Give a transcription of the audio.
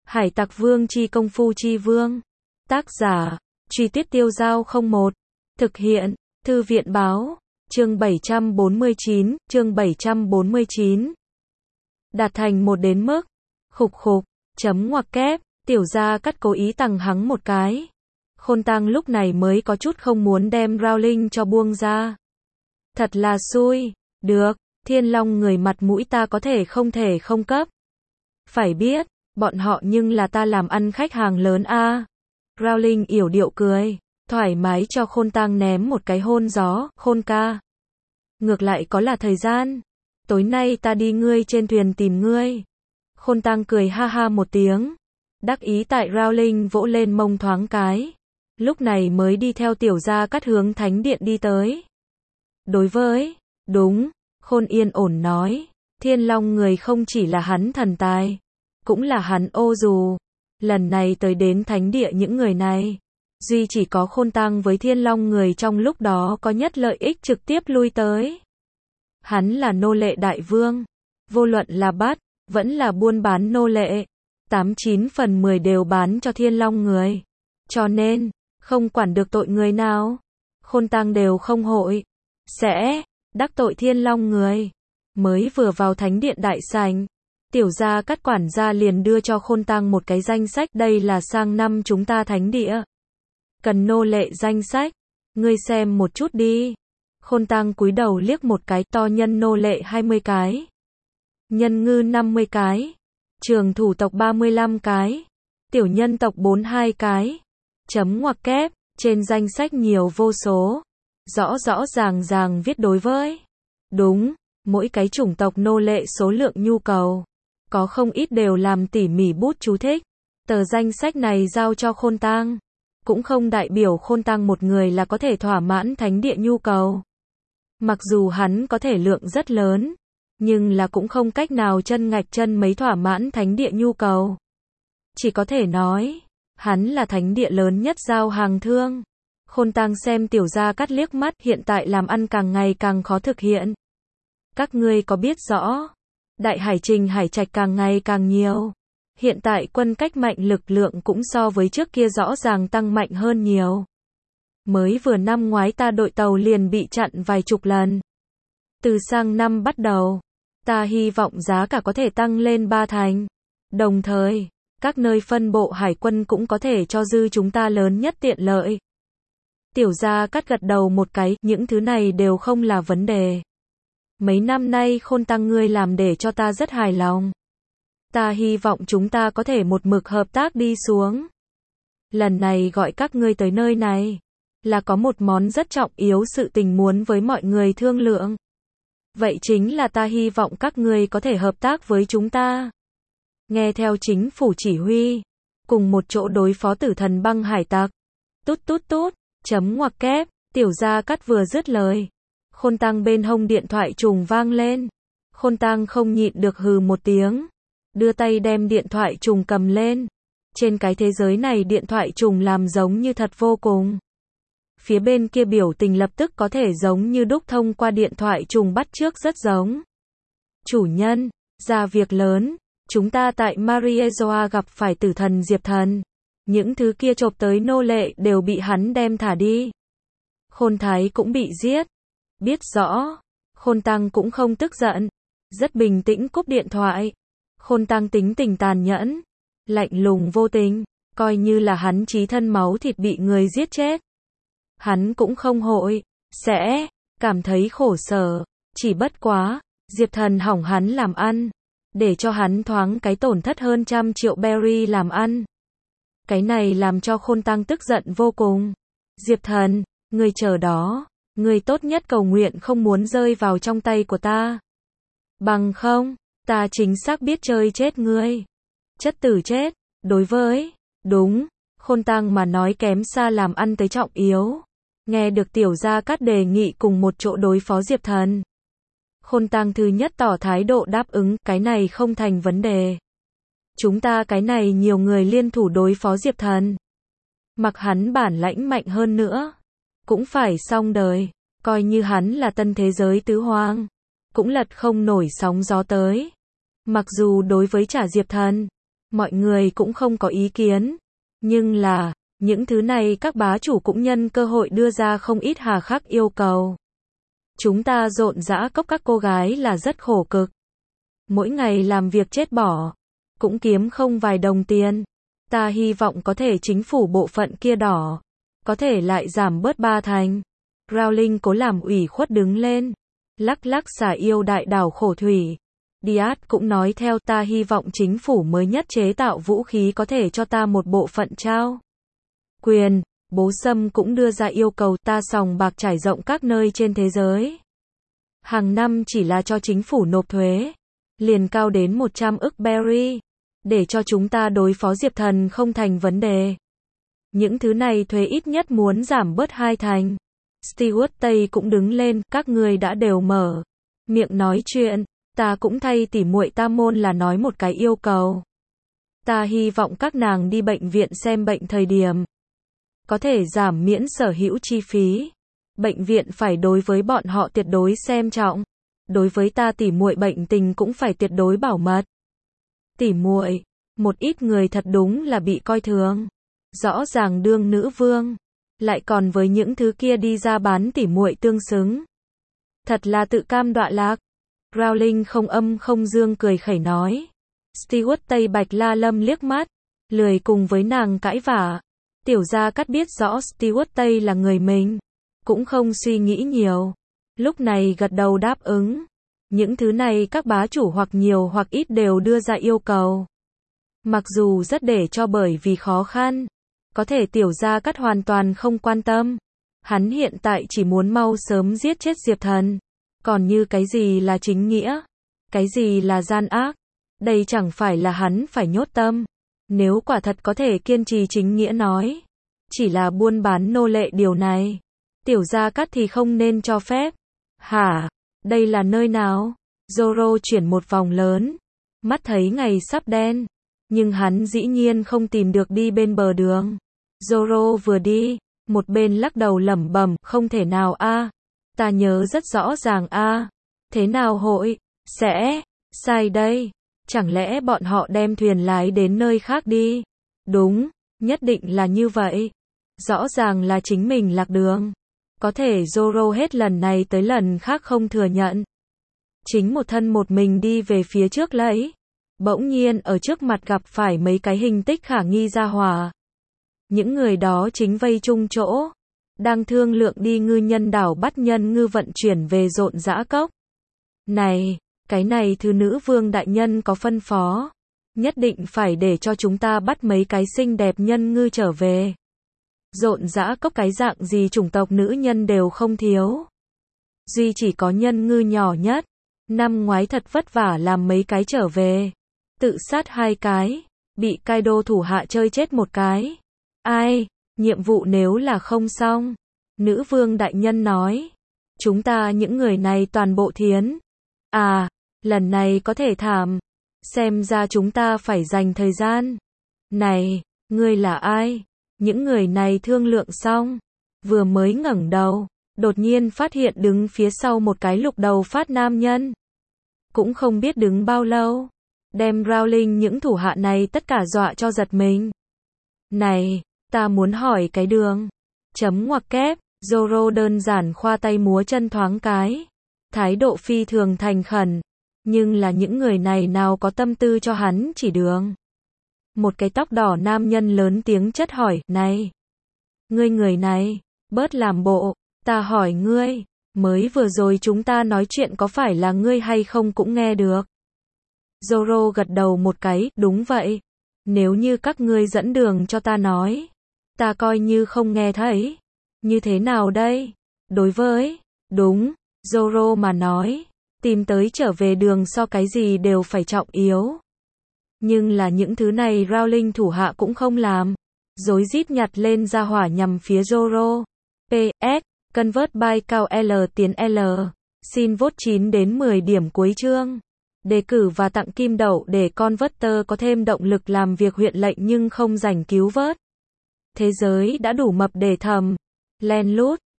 Hải Tặc Vương chi công phu chi vương. Tác giả, Truy Tuyết Tiêu Dao 01. Thực hiện, Thư viện báo, chương 749. Đạt thành một đến mức. Khục khục, chấm ngoặc kép, Tiểu Gia Cát cố ý tằng hắng một cái. Khôn Tăng lúc này mới có chút không muốn đem Rowling cho buông ra. Thật là xui, được, Thiên Long người mặt mũi ta có thể không cấp. Phải biết, bọn họ nhưng là ta làm ăn khách hàng lớn a. Rowling yểu điệu cười, thoải mái cho Khôn Tăng ném một cái hôn gió, Khôn ca. Ngược lại có là thời gian, tối nay ta đi ngươi trên thuyền tìm ngươi. Khôn Tăng cười ha ha một tiếng, đắc ý tại Rowling vỗ lên mông thoáng cái. Lúc này mới đi theo Tiểu Gia Cát hướng thánh điện đi tới. Đối với, đúng, Khôn yên ổn nói, Thiên Long người không chỉ là hắn thần tài, cũng là hắn ô dù. Lần này tới đến thánh địa những người này, duy chỉ có Khôn Tăng với Thiên Long người trong lúc đó có nhất lợi ích trực tiếp lui tới. Hắn là nô lệ đại vương, vô luận là bắt, vẫn là buôn bán nô lệ, 89 phần 10 đều bán cho Thiên Long người. Cho nên, không quản được tội người nào, Khôn Tăng đều không hội sẽ đắc tội Thiên Long người. Mới vừa vào thánh điện đại sảnh, Tiểu Gia Cát quản gia liền đưa cho Khôn Tăng một cái danh sách, đây là sang năm chúng ta thánh địa cần nô lệ danh sách, ngươi xem một chút đi. Khôn Tăng cúi đầu liếc một cái, to nhân nô lệ 20 cái, nhân ngư 50 cái, trường thủ tộc 35 cái, tiểu nhân tộc 42 cái. Chấm ngoặc kép, trên danh sách nhiều vô số, rõ ràng viết đối với. Đúng, mỗi cái chủng tộc nô lệ số lượng nhu cầu, có không ít đều làm tỉ mỉ bút chú thích. Tờ danh sách này giao cho Khôn Tăng, cũng không đại biểu Khôn Tăng một người là có thể thỏa mãn thánh địa nhu cầu. Mặc dù hắn có thể lượng rất lớn, nhưng là cũng không cách nào chân ngạch chân mấy thỏa mãn thánh địa nhu cầu. Chỉ có thể nói, hắn là thánh địa lớn nhất giao hàng thương. Khôn Tăng xem Tiểu Gia Cát liếc mắt, hiện tại làm ăn càng ngày càng khó thực hiện. Các ngươi có biết rõ, Đại Hải Trình hải trạch càng ngày càng nhiều. Hiện tại quân cách mạnh lực lượng cũng so với trước kia rõ ràng tăng mạnh hơn nhiều. Mới vừa năm ngoái ta đội tàu liền bị chặn vài chục lần. Từ sang năm bắt đầu, ta hy vọng giá cả có thể tăng lên 3 thành. Đồng thời, các nơi phân bộ hải quân cũng có thể cho dư chúng ta lớn nhất tiện lợi. Tiểu Gia Cát gật đầu một cái, những thứ này đều không là vấn đề. Mấy năm nay Khôn Tăng ngươi làm để cho ta rất hài lòng. Ta hy vọng chúng ta có thể một mực hợp tác đi xuống. Lần này gọi các ngươi tới nơi này, là có một món rất trọng yếu sự tình muốn với mọi người thương lượng. Vậy chính là ta hy vọng các ngươi có thể hợp tác với chúng ta. Nghe theo chính phủ chỉ huy, cùng một chỗ đối phó tử thần băng hải tặc. Tút, chấm ngoặc kép, Tiểu Gia Cát vừa dứt lời. Khôn Tăng bên hông điện thoại trùng vang lên. Khôn Tăng không nhịn được hừ một tiếng, đưa tay đem điện thoại trùng cầm lên. Trên cái thế giới này điện thoại trùng làm giống như thật vô cùng. Phía bên kia biểu tình lập tức có thể giống như đúc thông qua điện thoại trùng bắt chước rất giống. Chủ nhân, ra việc lớn, chúng ta tại Mariezoa gặp phải tử thần Diệp Thần. Những thứ kia chộp tới nô lệ đều bị hắn đem thả đi. Khôn Thái cũng bị giết. Biết rõ, Khôn Tăng cũng không tức giận, rất bình tĩnh cúp điện thoại. Khôn Tăng tính tình tàn nhẫn, lạnh lùng vô tình, coi như là hắn chí thân máu thịt bị người giết chết, hắn cũng không hội sẽ cảm thấy khổ sở. Chỉ bất quá, Diệp Thần hỏng hắn làm ăn, để cho hắn thoáng cái tổn thất hơn 100 triệu berry làm ăn. Cái này làm cho Khôn Tăng tức giận vô cùng. Diệp Thần, ngươi chờ đó, ngươi tốt nhất cầu nguyện không muốn rơi vào trong tay của ta. Bằng không, ta chính xác biết chơi chết ngươi. Chất tử chết, đối với, đúng, Khôn Tăng mà nói kém xa làm ăn tới trọng yếu. Nghe được Tiểu Gia Cát đề nghị cùng một chỗ đối phó Diệp Thần, Khôn Tăng thứ nhất tỏ thái độ đáp ứng, cái này không thành vấn đề. Chúng ta cái này nhiều người liên thủ đối phó Diệp Thần. Mặc hắn bản lãnh mạnh hơn nữa, cũng phải xong đời. Coi như hắn là tân thế giới tứ hoàng, cũng lật không nổi sóng gió tới. Mặc dù đối với trả Diệp Thần, Mọi người cũng không có ý kiến. Nhưng là, những thứ này các bá chủ cũng nhân cơ hội đưa ra không ít hà khắc yêu cầu. Chúng ta rộn rã cốc các cô gái là rất khổ cực. Mỗi ngày làm việc chết bỏ, cũng kiếm không vài đồng tiền. Ta hy vọng có thể chính phủ bộ phận kia đỏ, có thể lại giảm bớt 3 thành. Rowling cố làm ủy khuất đứng lên, lắc lắc xà yêu đại đảo khổ thủy. Diaz cũng nói theo, ta hy vọng chính phủ mới nhất chế tạo vũ khí có thể cho ta một bộ phận trao quyền. Bố Sâm cũng đưa ra yêu cầu, ta sòng bạc trải rộng các nơi trên thế giới. Hàng năm chỉ là cho chính phủ nộp thuế, liền cao đến 100 ức berry, để cho chúng ta đối phó Diệp Thần không thành vấn đề. Những thứ này thuế ít nhất muốn giảm bớt 2 thành. Stewart Tây cũng đứng lên, các người đã đều mở miệng nói chuyện, ta cũng thay tỉ muội ta môn là nói một cái yêu cầu. Ta hy vọng các nàng đi bệnh viện xem bệnh thời điểm có thể giảm miễn sở hữu chi phí. Bệnh viện phải đối với bọn họ tuyệt đối xem trọng. Đối với ta tỉ muội bệnh tình cũng phải tuyệt đối bảo mật. Tỉ muội, một ít người thật đúng là bị coi thường. Rõ ràng đương nữ vương, lại còn với những thứ kia đi ra bán tỉ muội tương xứng. Thật là tự cam đọa lạc. Rowling không âm không dương cười khẩy nói. Stewart Tây Bạch La Lâm liếc mắt, lười cùng với nàng cãi vã. Tiểu Gia Cát biết rõ Stewart Tây là người mình, cũng không suy nghĩ nhiều. Lúc này gật đầu đáp ứng. Những thứ này các bá chủ hoặc nhiều hoặc ít đều đưa ra yêu cầu. Mặc dù rất để cho bởi vì khó khăn, có thể Tiểu Gia Cát hoàn toàn không quan tâm. Hắn hiện tại chỉ muốn mau sớm giết chết Diệp Thần. Còn như cái gì là chính nghĩa, cái gì là gian ác, đây chẳng phải là hắn phải nhốt tâm. Nếu quả thật có thể kiên trì chính nghĩa nói, chỉ là buôn bán nô lệ điều này, Tiểu Gia Cát thì không nên cho phép. Hả? Đây là nơi nào? Zoro chuyển một vòng lớn, mắt thấy ngày sắp đen, nhưng hắn dĩ nhiên không tìm được đi bên bờ đường. Zoro vừa đi, một bên lắc đầu lẩm bẩm, không thể nào a, ta nhớ rất rõ ràng a, thế nào hội sẽ sai đây? Chẳng lẽ bọn họ đem thuyền lái đến nơi khác đi? Đúng, nhất định là như vậy. Rõ ràng là chính mình lạc đường. Có thể Zoro hết lần này tới lần khác không thừa nhận. Chính một thân một mình đi về phía trước lấy. Bỗng nhiên ở trước mặt gặp phải mấy cái hình tích khả nghi ra hỏa. Những người đó chính vây chung chỗ, đang thương lượng đi ngư nhân đảo bắt nhân ngư vận chuyển về rộn rã cốc. Này, cái này thứ nữ vương đại nhân có phân phó, nhất định phải để cho chúng ta bắt mấy cái xinh đẹp nhân ngư trở về. Rộn rã cốc cái dạng gì chủng tộc nữ nhân đều không thiếu. Duy chỉ có nhân ngư nhỏ nhất, năm ngoái thật vất vả làm mấy cái trở về. Tự sát 2 cái, bị Kaido thủ hạ chơi chết 1 cái. Ai, nhiệm vụ nếu là không xong. Nữ vương đại nhân nói, chúng ta những người này toàn bộ thiến. À, lần này có thể thảm. Xem ra chúng ta phải dành thời gian. Này, ngươi là ai? Những người này thương lượng xong, vừa mới ngẩng đầu, đột nhiên phát hiện đứng phía sau một cái lục đầu phát nam nhân. Cũng không biết đứng bao lâu, đem Rowling những thủ hạ này tất cả dọa cho giật mình. Này, ta muốn hỏi cái đường. Chấm ngoặc kép, Zoro đơn giản khoa tay múa chân thoáng cái. Thái độ phi thường thành khẩn. Nhưng là những người này nào có tâm tư cho hắn chỉ đường. Một cái tóc đỏ nam nhân lớn tiếng chất hỏi, này, ngươi người này, bớt làm bộ, ta hỏi ngươi, mới vừa rồi chúng ta nói chuyện có phải là ngươi hay không cũng nghe được. Zoro gật đầu một cái, đúng vậy. Nếu như các ngươi dẫn đường cho ta nói, ta coi như không nghe thấy. Như thế nào đây? Đối với, đúng, Zoro mà nói, tìm tới trở về đường so cái gì đều phải trọng yếu. Nhưng là những thứ này Rowling thủ hạ cũng không làm. Rối rít nhặt lên ra hỏa nhằm phía Zoro. PS, convert by cao L tiến L. Xin vote 9 đến 10 điểm cuối chương. Đề cử và tặng kim đậu để Converter có thêm động lực làm việc huyện lệnh nhưng không rảnh cứu vớt. Thế giới đã đủ mập để thầm. Len lút.